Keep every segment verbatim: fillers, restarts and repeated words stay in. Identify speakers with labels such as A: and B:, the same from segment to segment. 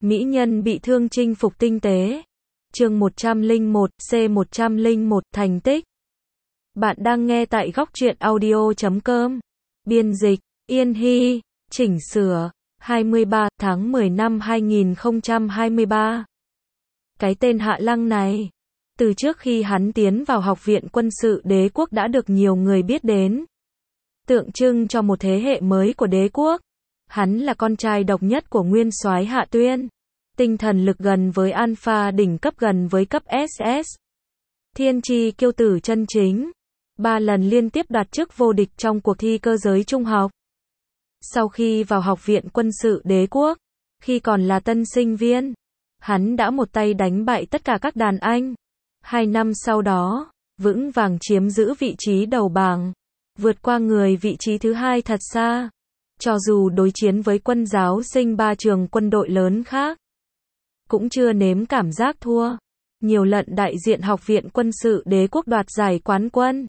A: Mỹ nhân bị thương chinh phục tinh tế. Chương một trăm lẻ một, C một trăm lẻ một, thành tích. Bạn đang nghe tại góc truyện audio chấm com. Biên dịch, Yên Hy, chỉnh sửa, hai mươi ba tháng mười năm hai nghìn không trăm hai mươi ba. Cái tên Hạ Lăng này, từ trước khi hắn tiến vào Học viện Quân sự Đế quốc đã được nhiều người biết đến. Tượng trưng cho một thế hệ mới của đế quốc. Hắn là con trai độc nhất của nguyên soái Hạ Tuyên. Tinh thần lực gần với Alpha đỉnh cấp gần với cấp ét ét. Thiên tri kiêu tử chân chính. Ba lần liên tiếp đạt chức vô địch trong cuộc thi cơ giới trung học. Sau khi vào Học viện Quân sự Đế quốc, khi còn là tân sinh viên, hắn đã một tay đánh bại tất cả các đàn anh. Hai năm sau đó, vững vàng chiếm giữ vị trí đầu bảng, vượt qua người vị trí thứ hai thật xa. Cho dù đối chiến với quân giáo sinh ba trường quân đội lớn khác, cũng chưa nếm cảm giác thua. Nhiều lần đại diện Học viện Quân sự Đế quốc đoạt giải quán quân.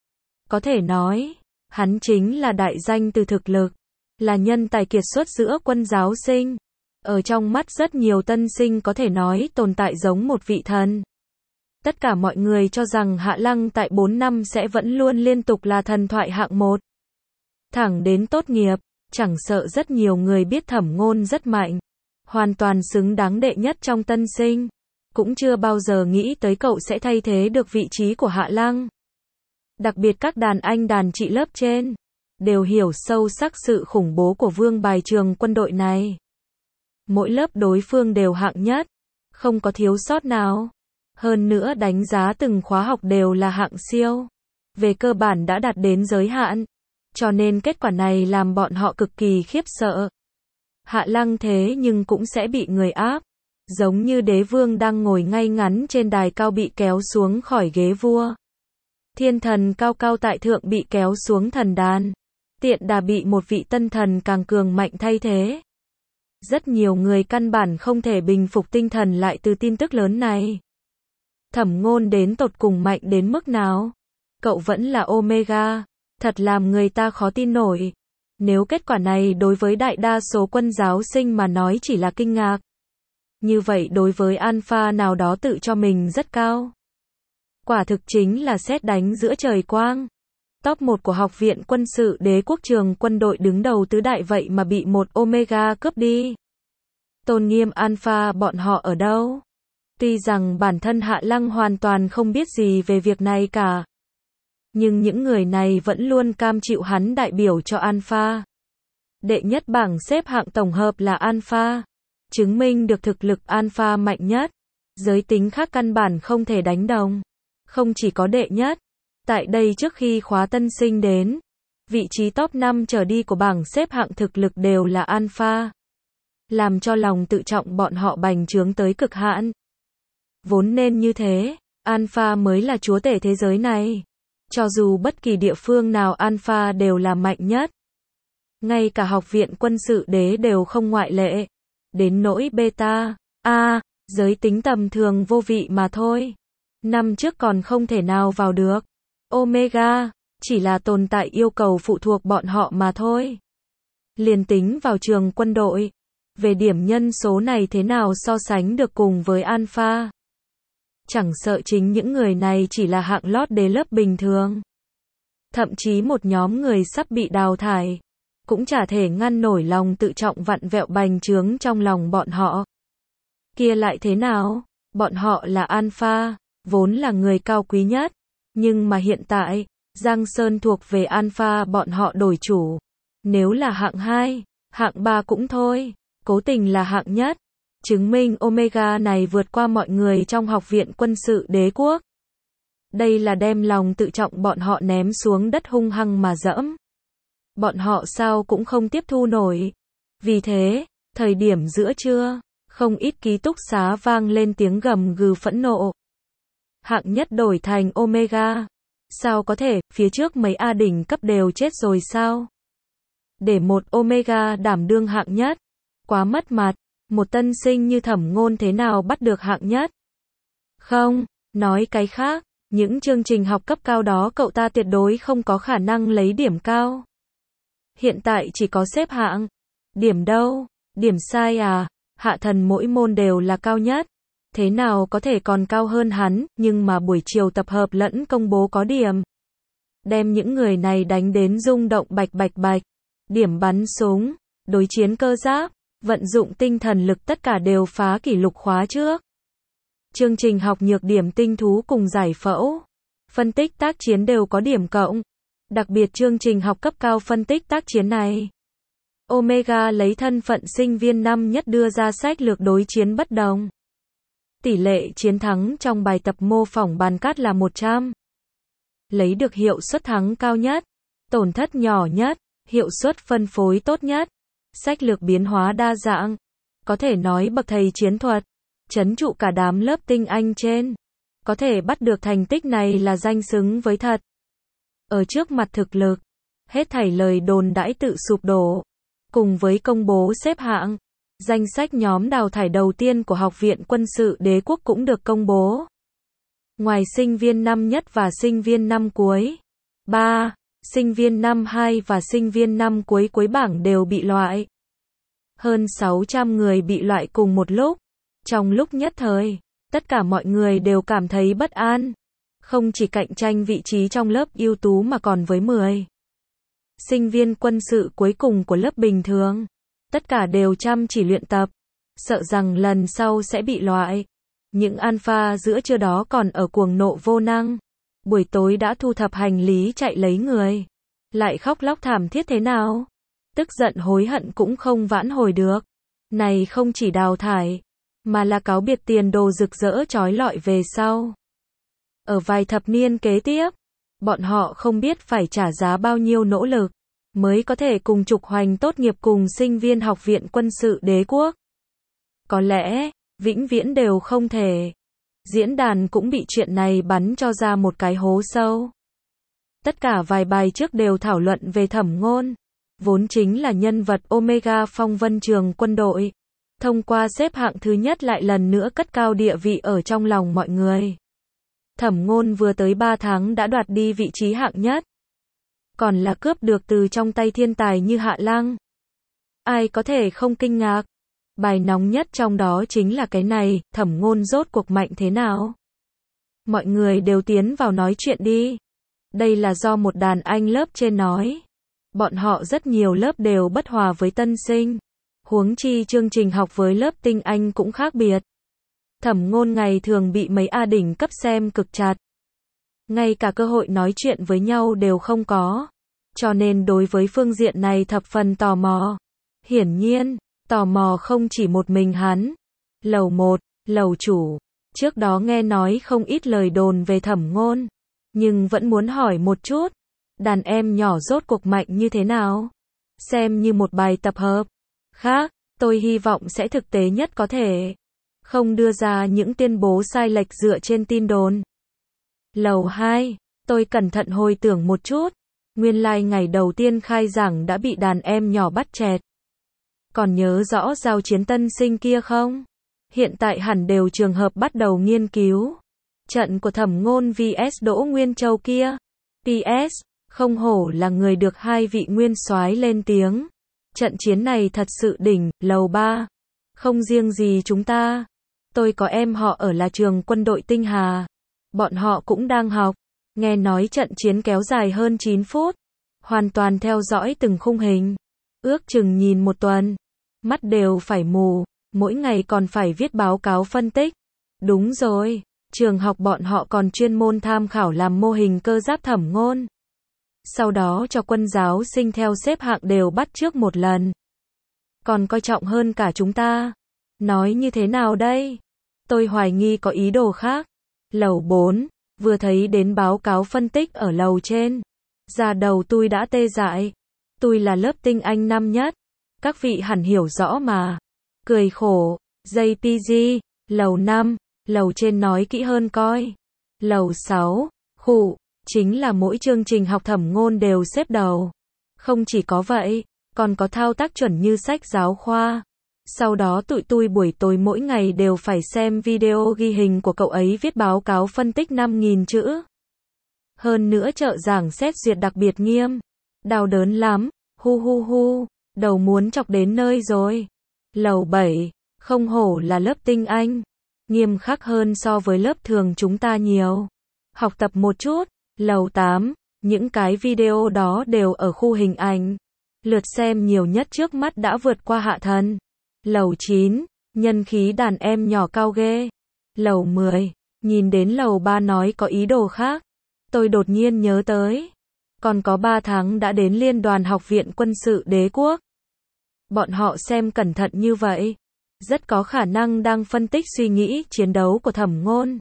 A: Có thể nói, hắn chính là đại danh từ thực lực, là nhân tài kiệt xuất giữa quân giáo sinh. Ở trong mắt rất nhiều tân sinh có thể nói tồn tại giống một vị thần. Tất cả mọi người cho rằng Hạ Lăng tại bốn năm sẽ vẫn luôn liên tục là thần thoại hạng một. Thẳng đến tốt nghiệp, chẳng sợ rất nhiều người biết Thẩm Ngôn rất mạnh, hoàn toàn xứng đáng đệ nhất trong tân sinh, cũng chưa bao giờ nghĩ tới cậu sẽ thay thế được vị trí của Hạ Lăng. Đặc biệt các đàn anh đàn chị lớp trên, đều hiểu sâu sắc sự khủng bố của vương bài trường quân đội này. Mỗi lớp đối phương đều hạng nhất, không có thiếu sót nào. Hơn nữa đánh giá từng khóa học đều là hạng siêu. Về cơ bản đã đạt đến giới hạn. Cho nên kết quả này làm bọn họ cực kỳ khiếp sợ. Hạ Lăng thế nhưng cũng sẽ bị người áp. Giống như đế vương đang ngồi ngay ngắn trên đài cao bị kéo xuống khỏi ghế vua. Thiên thần cao cao tại thượng bị kéo xuống thần đàn. Tiện đà bị một vị tân thần càng cường mạnh thay thế. Rất nhiều người căn bản không thể bình phục tinh thần lại từ tin tức lớn này. Thẩm Ngôn đến tột cùng mạnh đến mức nào? Cậu vẫn là Omega. Thật làm người ta khó tin nổi. Nếu kết quả này đối với đại đa số quân giáo sinh mà nói chỉ là kinh ngạc, như vậy đối với Alpha nào đó tự cho mình rất cao, quả thực chính là sét đánh giữa trời quang. Top một của Học viện Quân sự Đế quốc trường quân đội đứng đầu tứ đại vậy mà bị một Omega cướp đi. Tôn nghiêm Alpha bọn họ ở đâu? Tuy rằng bản thân Hạ Lăng hoàn toàn không biết gì về việc này cả, nhưng những người này vẫn luôn cam chịu hắn đại biểu cho Alpha. Đệ nhất bảng xếp hạng tổng hợp là Alpha, chứng minh được thực lực Alpha mạnh nhất. Giới tính khác căn bản không thể đánh đồng. Không chỉ có đệ nhất, tại đây trước khi khóa tân sinh đến, vị trí top năm trở đi của bảng xếp hạng thực lực đều là Alpha. Làm cho lòng tự trọng bọn họ bành trướng tới cực hạn. Vốn nên như thế, Alpha mới là chúa tể thế giới này. Cho dù bất kỳ địa phương nào Alpha đều là mạnh nhất. Ngay cả Học viện Quân sự Đế đều không ngoại lệ. Đến nỗi Beta, A, giới tính tầm thường vô vị mà thôi. Năm trước còn không thể nào vào được. Omega, chỉ là tồn tại yêu cầu phụ thuộc bọn họ mà thôi. Liền tính vào trường quân đội, về điểm nhân số này thế nào so sánh được cùng với Alpha. Chẳng sợ chính những người này chỉ là hạng lót đế lớp bình thường. Thậm chí một nhóm người sắp bị đào thải, cũng chả thể ngăn nổi lòng tự trọng vặn vẹo bành trướng trong lòng bọn họ. Kia lại thế nào? Bọn họ là Alpha, vốn là người cao quý nhất. Nhưng mà hiện tại, Giang Sơn thuộc về Alpha bọn họ đổi chủ. Nếu là hạng hai, hạng ba cũng thôi, cố tình là hạng nhất. Chứng minh Omega này vượt qua mọi người trong Học viện Quân sự Đế quốc. Đây là đem lòng tự trọng bọn họ ném xuống đất hung hăng mà dẫm. Bọn họ sao cũng không tiếp thu nổi. Vì thế, thời điểm giữa trưa, không ít ký túc xá vang lên tiếng gầm gừ phẫn nộ. Hạng nhất đổi thành Omega. Sao có thể, phía trước mấy A đỉnh cấp đều chết rồi sao? Để một Omega đảm đương hạng nhất, quá mất mặt. Một tân sinh như Thẩm Ngôn thế nào bắt được hạng nhất? Không, nói cái khác, những chương trình học cấp cao đó cậu ta tuyệt đối không có khả năng lấy điểm cao. Hiện tại chỉ có xếp hạng. Điểm đâu? Điểm sai à? Hạ thần mỗi môn đều là cao nhất. Thế nào có thể còn cao hơn hắn, nhưng mà buổi chiều tập hợp lẫn công bố có điểm. Đem những người này đánh đến rung động bạch bạch bạch. Điểm bắn súng, đối chiến cơ giáp, vận dụng tinh thần lực tất cả đều phá kỷ lục khóa trước. Chương trình học nhược điểm tinh thú cùng giải phẫu. Phân tích tác chiến đều có điểm cộng. Đặc biệt chương trình học cấp cao phân tích tác chiến này. Omega lấy thân phận sinh viên năm nhất đưa ra sách lược đối chiến bất đồng. Tỷ lệ chiến thắng trong bài tập mô phỏng bàn cát là một trăm. Lấy được hiệu suất thắng cao nhất, tổn thất nhỏ nhất, hiệu suất phân phối tốt nhất. Sách lược biến hóa đa dạng. Có thể nói bậc thầy chiến thuật, trấn trụ cả đám lớp tinh anh trên. Có thể bắt được thành tích này là danh xứng với thật. Ở trước mặt thực lực, hết thảy lời đồn đãi tự sụp đổ. Cùng với công bố xếp hạng, danh sách nhóm đào thải đầu tiên của Học viện Quân sự Đế quốc cũng được công bố. Ngoài sinh viên năm nhất và sinh viên năm cuối, ba, sinh viên năm hai và sinh viên năm cuối cuối bảng đều bị loại. Hơn sáu trăm người bị loại cùng một lúc. Trong lúc nhất thời, tất cả mọi người đều cảm thấy bất an. Không chỉ cạnh tranh vị trí trong lớp ưu tú mà còn với mười sinh viên quân sự cuối cùng của lớp bình thường. Tất cả đều chăm chỉ luyện tập, sợ rằng lần sau sẽ bị loại. Những alpha giữa trưa đó còn ở cuồng nộ vô năng. Buổi tối đã thu thập hành lý chạy lấy người. Lại khóc lóc thảm thiết thế nào? Tức giận hối hận cũng không vãn hồi được. Này không chỉ đào thải, mà là cáo biệt tiền đồ rực rỡ trói lọi về sau. Ở vài thập niên kế tiếp, bọn họ không biết phải trả giá bao nhiêu nỗ lực, mới có thể cùng trục hoành tốt nghiệp cùng sinh viên Học viện Quân sự Đế quốc. Có lẽ, vĩnh viễn đều không thể. Diễn đàn cũng bị chuyện này bắn cho ra một cái hố sâu. Tất cả vài bài trước đều thảo luận về Thẩm Ngôn, vốn chính là nhân vật Omega phong vân trường quân đội. Thông qua xếp hạng thứ nhất lại lần nữa cất cao địa vị ở trong lòng mọi người. Thẩm Ngôn vừa tới ba tháng đã đoạt đi vị trí hạng nhất. Còn là cướp được từ trong tay thiên tài như Hạ Lăng. Ai có thể không kinh ngạc. Bài nóng nhất trong đó chính là cái này, Thẩm Ngôn rốt cuộc mạnh thế nào? Mọi người đều tiến vào nói chuyện đi. Đây là do một đàn anh lớp trên nói. Bọn họ rất nhiều lớp đều bất hòa với tân sinh. Huống chi chương trình học với lớp tinh anh cũng khác biệt. Thẩm Ngôn ngày thường bị mấy A đỉnh cấp xem cực chặt. Ngay cả cơ hội nói chuyện với nhau đều không có. Cho nên đối với phương diện này thập phần tò mò. Hiển nhiên, tò mò không chỉ một mình hắn. Lầu một, lầu chủ, trước đó nghe nói không ít lời đồn về Thẩm Ngôn. Nhưng vẫn muốn hỏi một chút. Đàn em nhỏ rốt cuộc mạnh như thế nào? Xem như một bài tập hợp. Khác, tôi hy vọng sẽ thực tế nhất có thể. Không đưa ra những tuyên bố sai lệch dựa trên tin đồn. Lầu hai, tôi cẩn thận hồi tưởng một chút. Nguyên lai like ngày đầu tiên khai giảng đã bị đàn em nhỏ bắt chẹt. Còn nhớ rõ giao chiến tân sinh kia không? Hiện tại hẳn đều trường hợp bắt đầu nghiên cứu. Trận của Thẩm Ngôn vs Đỗ Nguyên Châu kia. pê ét, không hổ là người được hai vị nguyên soái lên tiếng. Trận chiến này thật sự đỉnh, lầu ba. Không riêng gì chúng ta. Tôi có em họ ở là trường quân đội Tinh Hà. Bọn họ cũng đang học. Nghe nói trận chiến kéo dài hơn chín phút. Hoàn toàn theo dõi từng khung hình. Ước chừng nhìn một tuần. Mắt đều phải mù. Mỗi ngày còn phải viết báo cáo phân tích. Đúng rồi. Trường học bọn họ còn chuyên môn tham khảo làm mô hình cơ giáp Thẩm Ngôn. Sau đó cho quân giáo sinh theo xếp hạng đều bắt trước một lần. Còn coi trọng hơn cả chúng ta. Nói như thế nào đây? Tôi hoài nghi có ý đồ khác. Lầu bốn, vừa thấy đến báo cáo phân tích ở lầu trên. Da đầu tôi đã tê dại. Tôi là lớp tinh anh năm nhất. Các vị hẳn hiểu rõ mà. Cười khổ, gi pê giê, lầu năm, lầu trên nói kỹ hơn coi. Lầu sáu, khụ, chính là mỗi chương trình học Thẩm Ngôn đều xếp đầu. Không chỉ có vậy, còn có thao tác chuẩn như sách giáo khoa. Sau đó tụi tôi buổi tối mỗi ngày đều phải xem video ghi hình của cậu ấy viết báo cáo phân tích năm nghìn chữ. Hơn nữa trợ giảng xét duyệt đặc biệt nghiêm. Đau đớn lắm, hu hu hu, đầu muốn chọc đến nơi rồi. Lầu bảy, Không hổ là lớp tinh anh. Nghiêm khắc hơn so với lớp thường chúng ta nhiều. Học tập một chút. Lầu tám. Những cái video đó đều ở khu hình ảnh. Lượt xem nhiều nhất trước mắt đã vượt qua Hạ Thần. Lầu chín. Nhân khí đàn em nhỏ cao ghê. Lầu mười. Nhìn đến lầu ba nói có ý đồ khác. Tôi đột nhiên nhớ tới. Còn có ba tháng đã đến Liên đoàn Học viện Quân sự Đế quốc. Bọn họ xem cẩn thận như vậy. Rất có khả năng đang phân tích suy nghĩ chiến đấu của Thẩm Ngôn.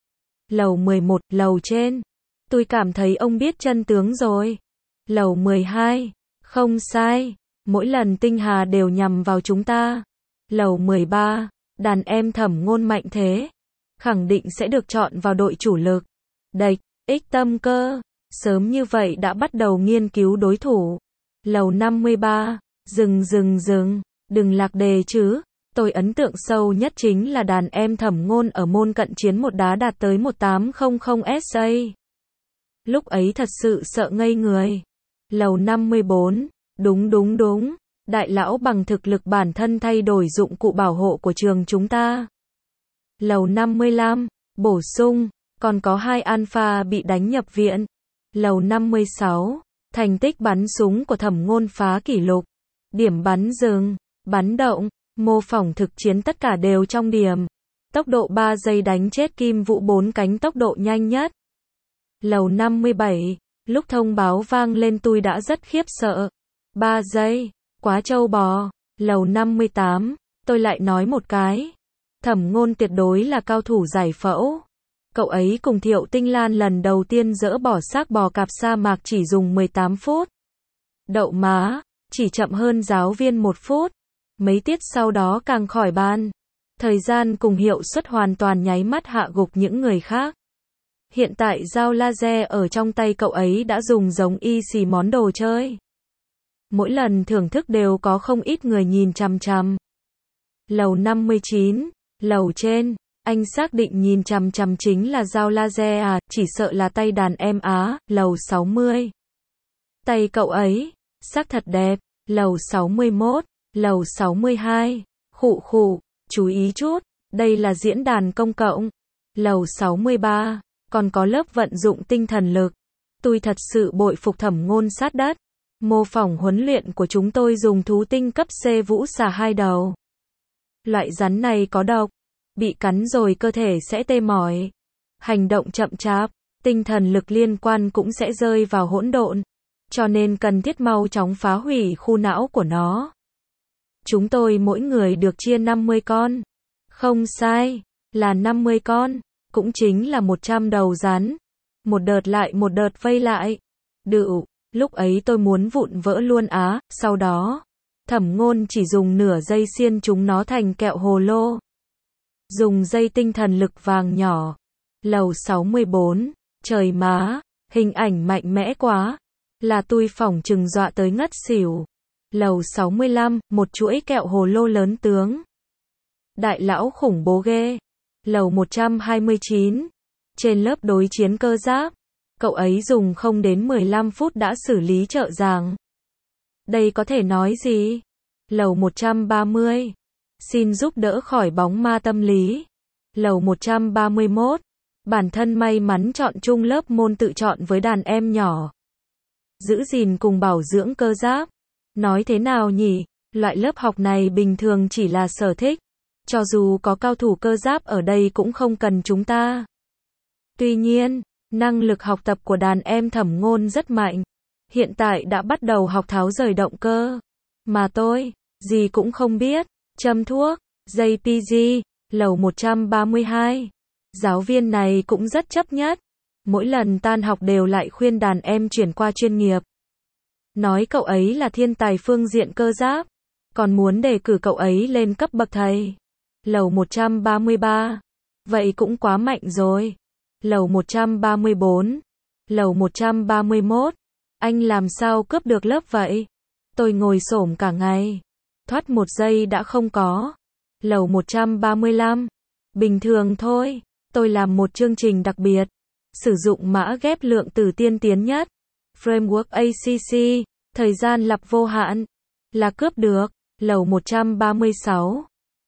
A: Lầu mười một, lầu trên. Tôi cảm thấy ông biết chân tướng rồi. Lầu mười hai. Không sai. Mỗi lần tinh hà đều nhằm vào chúng ta. Lầu mười ba. Đàn em Thẩm Ngôn mạnh thế. Khẳng định sẽ được chọn vào đội chủ lực. Địch, ích tâm cơ. Sớm như vậy đã bắt đầu nghiên cứu đối thủ. Lầu năm mươi ba. Dừng dừng dừng. Đừng lạc đề chứ. Tôi ấn tượng sâu nhất chính là đàn em Thẩm Ngôn ở môn cận chiến một đá đạt tới một tám không không S A. Lúc ấy thật sự sợ ngây người. Lầu năm mươi bốn. Đúng đúng đúng. Đại lão bằng thực lực bản thân thay đổi dụng cụ bảo hộ của trường chúng ta. Lầu năm mươi lăm. Bổ sung. Còn có hai alpha bị đánh nhập viện. Lầu năm mươi sáu. Thành tích bắn súng của Thẩm Ngôn phá kỷ lục. Điểm bắn dừng, bắn động, mô phỏng thực chiến tất cả đều trong điểm. Tốc độ ba giây đánh chết Kim Vũ bốn cánh tốc độ nhanh nhất. Lầu năm mươi bảy. Lúc thông báo vang lên tôi đã rất khiếp sợ. ba giây. Quá trâu bò. Lầu năm mươi tám. Tôi lại nói một cái. Thẩm Ngôn tuyệt đối là cao thủ giải phẫu. Cậu ấy cùng Thiệu Tinh Lan lần đầu tiên dỡ bỏ xác bò cạp sa mạc chỉ dùng mười tám phút. Đậu má. Chỉ chậm hơn giáo viên một phút. Mấy tiết sau đó càng khỏi bàn. Thời gian cùng hiệu suất hoàn toàn nháy mắt hạ gục những người khác. Hiện tại dao laser ở trong tay cậu ấy đã dùng giống y xì món đồ chơi. Mỗi lần thưởng thức đều có không ít người nhìn chằm chằm. Lầu năm mươi chín. Lầu trên. Anh xác định nhìn chằm chằm chính là dao laser à, chỉ sợ là tay đàn em á. Lầu sáu mươi. Tay cậu ấy. Sắc thật đẹp. Lầu sáu mươi mốt. Lầu sáu mươi hai. Khụ khụ. Chú ý chút. Đây là diễn đàn công cộng. Lầu sáu mươi ba. Còn có lớp vận dụng tinh thần lực. Tôi thật sự bội phục Thẩm Ngôn sát đất. Mô phỏng huấn luyện của chúng tôi dùng thú tinh cấp C vũ xà hai đầu. Loại rắn này có độc. Bị cắn rồi cơ thể sẽ tê mỏi. Hành động chậm chạp. Tinh thần lực liên quan cũng sẽ rơi vào hỗn độn. Cho nên cần thiết mau chóng phá hủy khu não của nó. Chúng tôi mỗi người được chia năm mươi con. Không sai. Là năm mươi con. Cũng chính là một trăm đầu rắn. Một đợt lại một đợt vây lại. Đựu. Lúc ấy tôi muốn vụn vỡ luôn á. Sau đó. Thẩm Ngôn chỉ dùng nửa giây xiên chúng nó thành kẹo hồ lô. Dùng dây tinh thần lực vàng nhỏ. Lầu sáu mươi bốn. Trời má. Hình ảnh mạnh mẽ quá. Là tôi phỏng chừng dọa tới ngất xỉu. Lầu sáu mươi lăm. Một chuỗi kẹo hồ lô lớn tướng. Đại lão khủng bố ghê. Lầu một trăm hai mươi chín. Trên lớp đối chiến cơ giáp. Cậu ấy dùng không đến mười lăm phút đã xử lý trợ giảng. Đây có thể nói gì? Lầu một trăm ba mươi. Xin giúp đỡ khỏi bóng ma tâm lý. Lầu một trăm ba mươi mốt. Bản thân may mắn chọn chung lớp môn tự chọn với đàn em nhỏ. Giữ gìn cùng bảo dưỡng cơ giáp. Nói thế nào nhỉ? Loại lớp học này bình thường chỉ là sở thích. Cho dù có cao thủ cơ giáp ở đây cũng không cần chúng ta. Tuy nhiên, năng lực học tập của đàn em Thẩm Ngôn rất mạnh. Hiện tại đã bắt đầu học tháo rời động cơ. Mà tôi, gì cũng không biết. Châm thuốc, J P G, lầu một trăm ba mươi hai. Giáo viên này cũng rất chấp nhất. Mỗi lần tan học đều lại khuyên đàn em chuyển qua chuyên nghiệp. Nói cậu ấy là thiên tài phương diện cơ giáp. Còn muốn đề cử cậu ấy lên cấp bậc thầy. Lầu một trăm ba mươi ba. Vậy cũng quá mạnh rồi. Lầu một trăm ba mươi bốn. Lầu một trăm ba mươi mốt. Anh làm sao cướp được lớp vậy? Tôi ngồi xổm cả ngày. Thoát một giây đã không có. Lầu một trăm ba mươi lăm. Bình thường thôi. Tôi làm một chương trình đặc biệt. Sử dụng mã ghép lượng tử tiên tiến nhất. Framework A C C. Thời gian lặp vô hạn. Là cướp được. Lầu một trăm ba mươi sáu.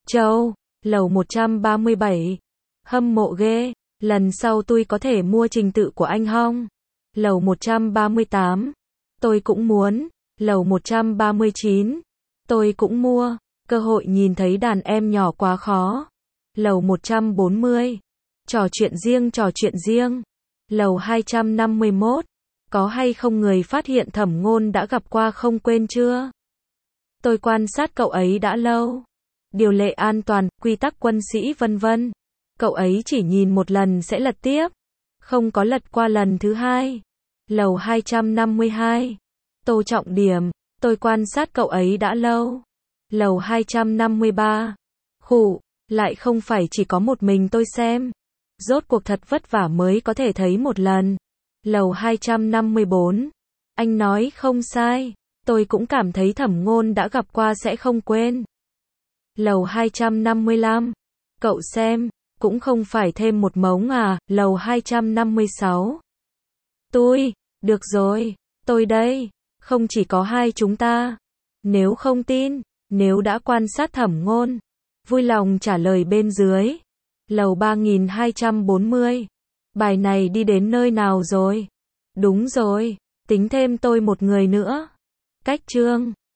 A: Châu, lầu một trăm ba mươi bảy. Hâm mộ ghê, lần sau tôi có thể mua trình tự của anh không? Lầu một trăm ba mươi tám. Tôi cũng muốn. Lầu một trăm ba mươi chín. Tôi cũng mua. Cơ hội nhìn thấy đàn em nhỏ quá khó. Lầu một trăm bốn mươi. Trò chuyện riêng trò chuyện riêng. Lầu hai trăm năm mươi mốt. Có hay không người phát hiện Thẩm Ngôn đã gặp qua không quên chưa? Tôi quan sát cậu ấy đã lâu. Điều lệ an toàn, quy tắc quân sĩ vân vân. Cậu ấy chỉ nhìn một lần sẽ lật tiếp. Không có lật qua lần thứ hai. Lầu hai trăm năm mươi hai. Tô Trọng Điểm. Tôi quan sát cậu ấy đã lâu. Lầu hai trăm năm mươi ba. Khụ, lại không phải chỉ có một mình tôi xem. Rốt cuộc thật vất vả mới có thể thấy một lần. Lầu hai trăm năm mươi bốn. Anh nói không sai. Tôi cũng cảm thấy Thẩm Ngôn đã gặp qua sẽ không quên. Lầu hai trăm năm mươi lăm. Cậu xem, cũng không phải thêm một mống à. Lầu hai trăm năm mươi sáu. Tôi, được rồi, tôi đây. Không chỉ có hai chúng ta. Nếu không tin, nếu đã quan sát Thẩm Ngôn, vui lòng trả lời bên dưới. Lầu ba nghìn hai trăm bốn mươi. Bài này đi đến nơi nào rồi? Đúng rồi, tính thêm tôi một người nữa. Cách chương